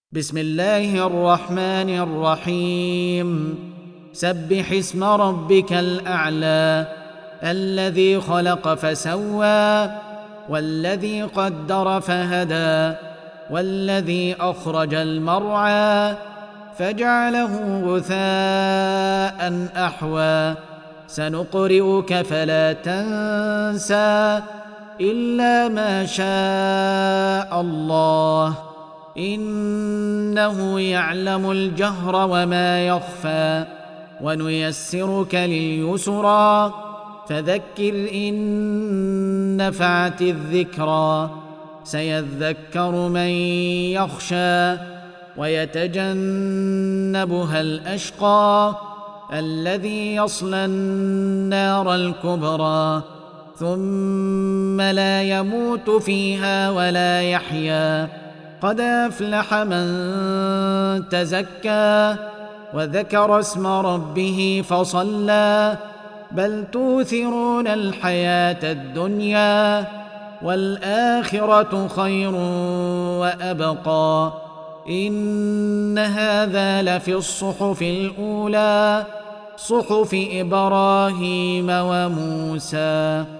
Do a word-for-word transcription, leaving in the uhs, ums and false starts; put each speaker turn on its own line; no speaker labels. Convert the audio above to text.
بسم الله الرحمن الرحيم سبح اسم ربك الأعلى الذي خلق فسوى والذي قدر فهدى والذي أخرج المرعى فجعله غثاء أحوى سنقرئك فلا تنسى إلا ما شاء الله إنه يعلم الجهر وما يخفى ونيسرك لليسرى فذكر إن نفعت الذكرى سيذكر من يخشى ويتجنبها الأشقى الذي يصلى النار الكبرى ثم لا يموت فيها ولا يحيا قد أفلح من تزكى وذكر اسم ربه فصلى بل توثرون الحياة الدنيا والآخرة خير وأبقى إن هذا لفي الصحف الأولى صحف إبراهيم وموسى.